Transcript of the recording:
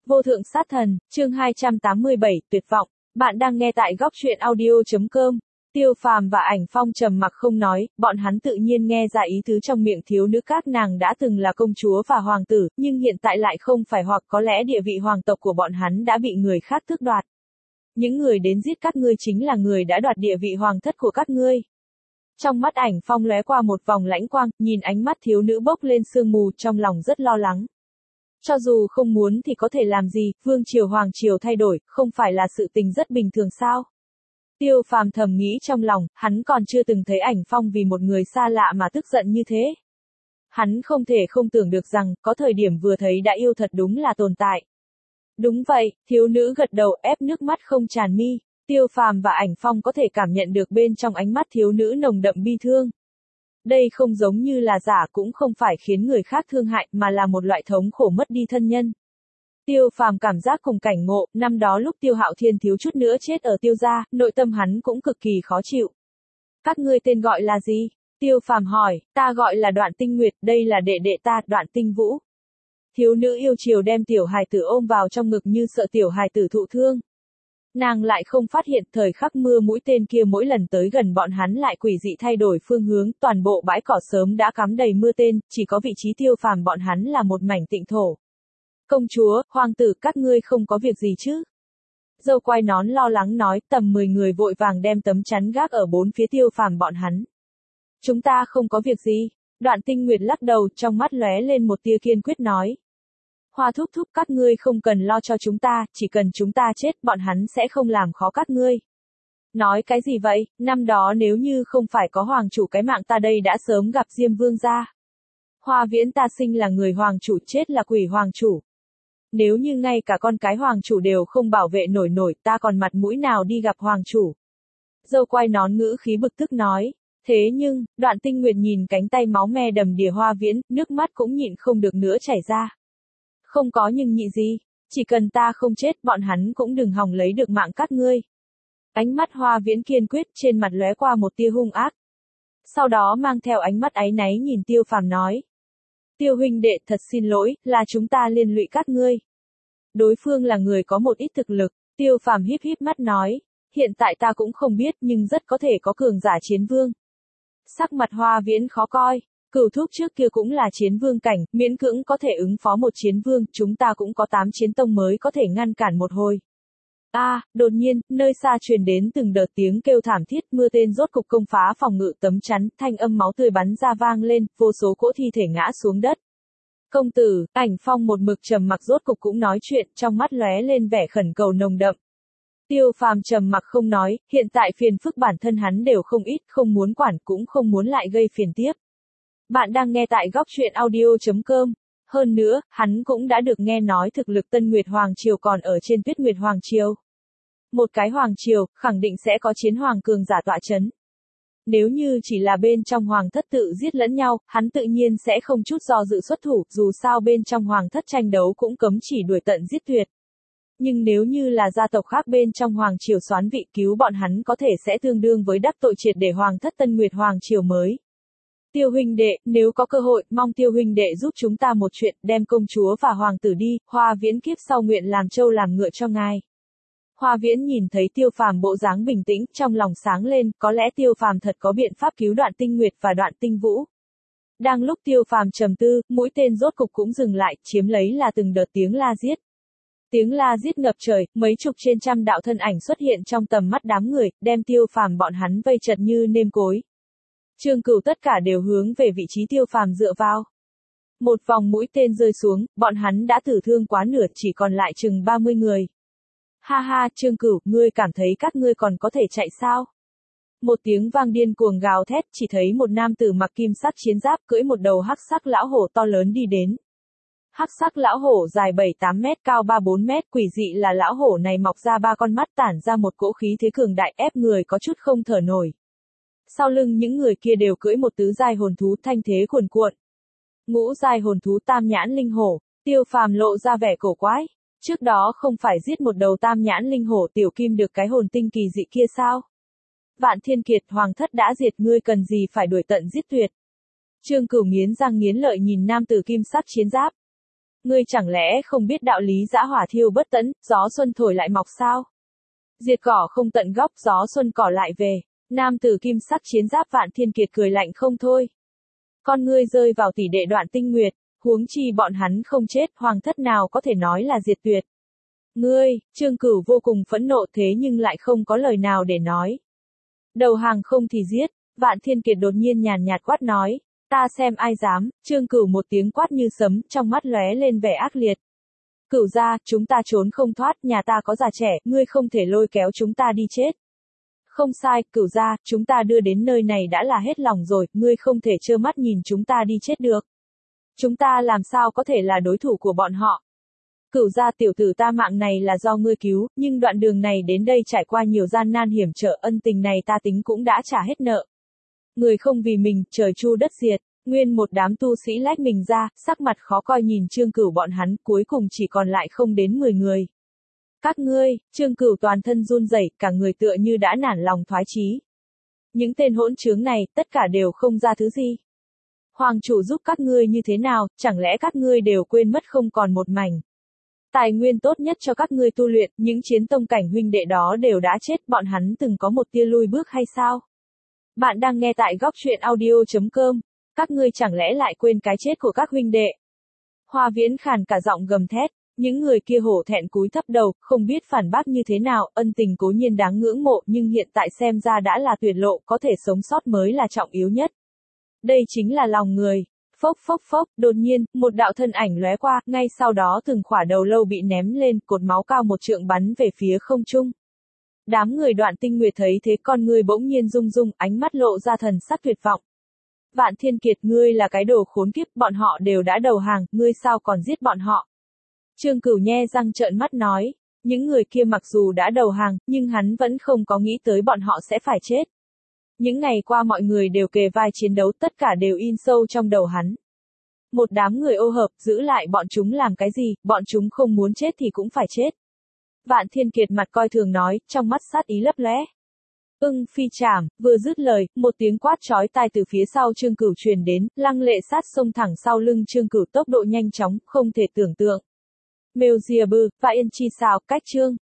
Vô thượng sát thần, chương 287, tuyệt vọng. Bạn đang nghe tại góc truyện audio.com. Tiêu Phàm và Ảnh Phong trầm mặc không nói, bọn hắn tự nhiên nghe ra ý tứ trong miệng thiếu nữ các nàng đã từng là công chúa và hoàng tử, nhưng hiện tại lại không phải, hoặc có lẽ địa vị hoàng tộc của bọn hắn đã bị người khác tước đoạt. Những người đến giết các ngươi chính là người đã đoạt địa vị hoàng thất của các ngươi. Trong mắt Ảnh Phong lóe qua một vòng lãnh quang, nhìn ánh mắt thiếu nữ bốc lên sương mù, trong lòng rất lo lắng. Cho dù không muốn thì có thể làm gì, vương triều hoàng triều thay đổi, không phải là sự tình rất bình thường sao? Tiêu Phàm thầm nghĩ trong lòng, hắn còn chưa từng thấy Ảnh Phong vì một người xa lạ mà tức giận như thế. Hắn không thể không tưởng được rằng, có thời điểm vừa thấy đã yêu thật đúng là tồn tại. Đúng vậy, thiếu nữ gật đầu, ép nước mắt không tràn mi. Tiêu Phàm và Ảnh Phong có thể cảm nhận được bên trong ánh mắt thiếu nữ nồng đậm bi thương. Đây không giống như là giả, cũng không phải khiến người khác thương hại, mà là một loại thống khổ mất đi thân nhân. Tiêu Phàm cảm giác cùng cảnh ngộ, năm đó lúc Tiêu Hạo Thiên thiếu chút nữa chết ở Tiêu gia, nội tâm hắn cũng cực kỳ khó chịu. Các ngươi tên gọi là gì? Tiêu Phàm hỏi, ta gọi là Đoạn Tinh Nguyệt, đây là đệ đệ ta, Đoạn Tinh Vũ. Thiếu nữ yêu chiều đem tiểu hài tử ôm vào trong ngực như sợ tiểu hài tử thụ thương. Nàng lại không phát hiện thời khắc mưa mũi tên kia mỗi lần tới gần bọn hắn lại quỷ dị thay đổi phương hướng, toàn bộ bãi cỏ sớm đã cắm đầy mưa tên, chỉ có vị trí Tiêu Phàm bọn hắn là một mảnh tịnh thổ. Công chúa, hoàng tử, các ngươi không có việc gì chứ? Dâu quai nón lo lắng nói, tầm 10 người vội vàng đem tấm chắn gác ở bốn phía Tiêu Phàm bọn hắn. Chúng ta không có việc gì. Đoạn Tinh Nguyệt lắc đầu, trong mắt lóe lên một tia kiên quyết nói. Hoa thúc thúc, các ngươi không cần lo cho chúng ta, chỉ cần chúng ta chết, bọn hắn sẽ không làm khó các ngươi. Nói cái gì vậy, năm đó nếu như không phải có hoàng chủ cái mạng ta đây đã sớm gặp Diêm Vương gia. Hoa Viễn ta sinh là người hoàng chủ, chết là quỷ hoàng chủ. Nếu như ngay cả con cái hoàng chủ đều không bảo vệ nổi, ta còn mặt mũi nào đi gặp hoàng chủ. Dâu quai nón ngữ khí bực tức nói. Thế nhưng, Đoạn Tinh Nguyệt nhìn cánh tay máu me đầm đìa Hoa Viễn, nước mắt cũng nhịn không được nữa chảy ra. Không có nhưng nhị gì, chỉ cần ta không chết, bọn hắn cũng đừng hòng lấy được mạng các ngươi. Ánh mắt Hoa Viễn kiên quyết, trên mặt lóe qua một tia hung ác. Sau đó mang theo ánh mắt áy náy nhìn Tiêu Phàm nói. Tiêu huynh đệ, thật xin lỗi, là chúng ta liên lụy các ngươi. Đối phương là người có một ít thực lực, Tiêu Phàm híp híp mắt nói. Hiện tại ta cũng không biết, nhưng rất có thể có cường giả chiến vương. Sắc mặt Hoa Viễn khó coi. Cửu thúc trước kia cũng là chiến vương cảnh, miễn cưỡng có thể ứng phó một chiến vương, chúng ta cũng có 8 chiến tông mới có thể ngăn cản một hồi. Đột nhiên, nơi xa truyền đến từng đợt tiếng kêu thảm thiết, mưa tên rốt cục công phá phòng ngự tấm chắn, thanh âm máu tươi bắn ra vang lên, vô số cỗ thi thể ngã xuống đất. Công tử, Ảnh Phong một mực trầm mặc rốt cục cũng nói chuyện, trong mắt lóe lên vẻ khẩn cầu nồng đậm. Tiêu Phàm trầm mặc không nói, hiện tại phiền phức bản thân hắn đều không ít, không muốn quản cũng không muốn lại gây phiền tiếp. Bạn đang nghe tại góc truyện audio.com. Hơn nữa, hắn cũng đã được nghe nói thực lực Tân Nguyệt Hoàng Triều còn ở trên Tuyết Nguyệt Hoàng Triều. Một cái Hoàng Triều, khẳng định sẽ có chiến hoàng cường giả tọa chấn. Nếu như chỉ là bên trong Hoàng thất tự giết lẫn nhau, hắn tự nhiên sẽ không chút do dự xuất thủ, dù sao bên trong Hoàng thất tranh đấu cũng cấm chỉ đuổi tận giết tuyệt. Nhưng nếu như là gia tộc khác bên trong Hoàng Triều soán vị cứu bọn hắn có thể sẽ tương đương với đắc tội triệt để Hoàng thất Tân Nguyệt Hoàng Triều mới. Tiêu huynh đệ, nếu có cơ hội, mong Tiêu huynh đệ giúp chúng ta một chuyện, đem công chúa và hoàng tử đi, Hoa Viễn kiếp sau nguyện làm trâu làm ngựa cho ngài. Hoa Viễn nhìn thấy Tiêu Phàm bộ dáng bình tĩnh, trong lòng sáng lên, có lẽ Tiêu Phàm thật có biện pháp cứu Đoạn Tinh Nguyệt và Đoạn Tinh Vũ. Đang lúc Tiêu Phàm trầm tư, mũi tên rốt cục cũng dừng lại, chiếm lấy là từng đợt tiếng la giết. Tiếng la giết ngập trời, mấy chục trên trăm đạo thân ảnh xuất hiện trong tầm mắt đám người, đem Tiêu Phàm bọn hắn vây chật như nêm cối. Trương Cửu tất cả đều hướng về vị trí Tiêu Phàm dựa vào. Một vòng mũi tên rơi xuống, bọn hắn đã tử thương quá nửa, chỉ còn lại chừng 30 người. Ha ha, Trương Cửu, ngươi cảm thấy các ngươi còn có thể chạy sao? Một tiếng vang điên cuồng gào thét, chỉ thấy một nam tử mặc kim sắc chiến giáp cưỡi một đầu hắc sắc lão hổ to lớn đi đến. Hắc sắc lão hổ dài 7-8 mét, cao 3-4 mét, quỷ dị là lão hổ này mọc ra 3 con mắt, tản ra một cỗ khí thế cường đại, ép người có chút không thở nổi. Sau lưng những người kia đều cưỡi một tứ giai hồn thú, thanh thế cuồn cuộn. Ngũ giai hồn thú tam nhãn linh hổ. Tiêu Phàm lộ ra vẻ cổ quái. Trước đó không phải giết một đầu tam nhãn linh hổ tiểu kim được cái hồn tinh kỳ dị kia sao? Vạn Thiên Kiệt, hoàng thất đã diệt, ngươi cần gì phải đuổi tận giết tuyệt? Trương Cửu nghiến răng nghiến lợi nhìn nam tử kim sắc chiến giáp. Ngươi chẳng lẽ không biết đạo lý dã hỏa thiêu bất tận, gió xuân thổi lại mọc sao? Diệt cỏ không tận gốc, gió xuân cỏ lại về. Nam tử kim sắc chiến giáp Vạn Thiên Kiệt cười lạnh không thôi. Con ngươi rơi vào tỷ đệ Đoạn Tinh Nguyệt, huống chi bọn hắn không chết, hoàng thất nào có thể nói là diệt tuyệt. Ngươi, Trương Cửu vô cùng phẫn nộ thế nhưng lại không có lời nào để nói. Đầu hàng không thì giết, Vạn Thiên Kiệt đột nhiên nhàn nhạt quát nói, ta xem ai dám, Trương Cửu một tiếng quát như sấm, trong mắt lóe lên vẻ ác liệt. Cửu gia, chúng ta trốn không thoát, nhà ta có già trẻ, ngươi không thể lôi kéo chúng ta đi chết. Không sai, Cửu gia, chúng ta đưa đến nơi này đã là hết lòng rồi, ngươi không thể trơ mắt nhìn chúng ta đi chết được. Chúng ta làm sao có thể là đối thủ của bọn họ. Cửu gia tiểu tử ta mạng này là do ngươi cứu, nhưng đoạn đường này đến đây trải qua nhiều gian nan hiểm trở, ân tình này ta tính cũng đã trả hết nợ. Người không vì mình, trời chu đất diệt, nguyên một đám tu sĩ lách mình ra, sắc mặt khó coi nhìn Trương Cửu bọn hắn, cuối cùng chỉ còn lại không đến 10 người. Các ngươi, Trương Cửu toàn thân run rẩy, cả người tựa như đã nản lòng thoái chí. Những tên hỗn trướng này, tất cả đều không ra thứ gì. Hoàng chủ giúp các ngươi như thế nào, chẳng lẽ các ngươi đều quên mất không còn một mảnh. Tài nguyên tốt nhất cho các ngươi tu luyện, những chiến tông cảnh huynh đệ đó đều đã chết, bọn hắn từng có một tia lui bước hay sao? Bạn đang nghe tại góc truyện audio.com, các ngươi chẳng lẽ lại quên cái chết của các huynh đệ? Hoa Viễn khàn cả giọng gầm thét, những người kia hổ thẹn cúi thấp đầu, không biết phản bác như thế nào, ân tình cố nhiên đáng ngưỡng mộ nhưng hiện tại xem ra đã là tuyệt lộ, có thể sống sót mới là trọng yếu nhất. Đây chính là lòng người. Phốc phốc phốc, đột nhiên, một đạo thân ảnh lóe qua, ngay sau đó từng khỏa đầu lâu bị ném lên, cột máu cao 1 trượng bắn về phía không trung. Đám người Đoạn Tinh Nguyệt thấy thế con ngươi bỗng nhiên rung rung, ánh mắt lộ ra thần sắc tuyệt vọng. Vạn Thiên Kiệt, ngươi là cái đồ khốn kiếp, bọn họ đều đã đầu hàng, ngươi sao còn giết bọn họ? Trương Cửu nhe răng trợn mắt nói, những người kia mặc dù đã đầu hàng, nhưng hắn vẫn không có nghĩ tới bọn họ sẽ phải chết. Những ngày qua mọi người đều kề vai chiến đấu, tất cả đều in sâu trong đầu hắn. Một đám người ô hợp, giữ lại bọn chúng làm cái gì, bọn chúng không muốn chết thì cũng phải chết. Vạn Thiên Kiệt mặt coi thường nói, trong mắt sát ý lấp lóe. Phi trảm, vừa dứt lời, một tiếng quát chói tai từ phía sau Trương Cửu truyền đến, lăng lệ sát xông thẳng sau lưng Trương Cửu, tốc độ nhanh chóng, không thể tưởng tượng. Mèo dìa bư, và yên chi sao, cách chương.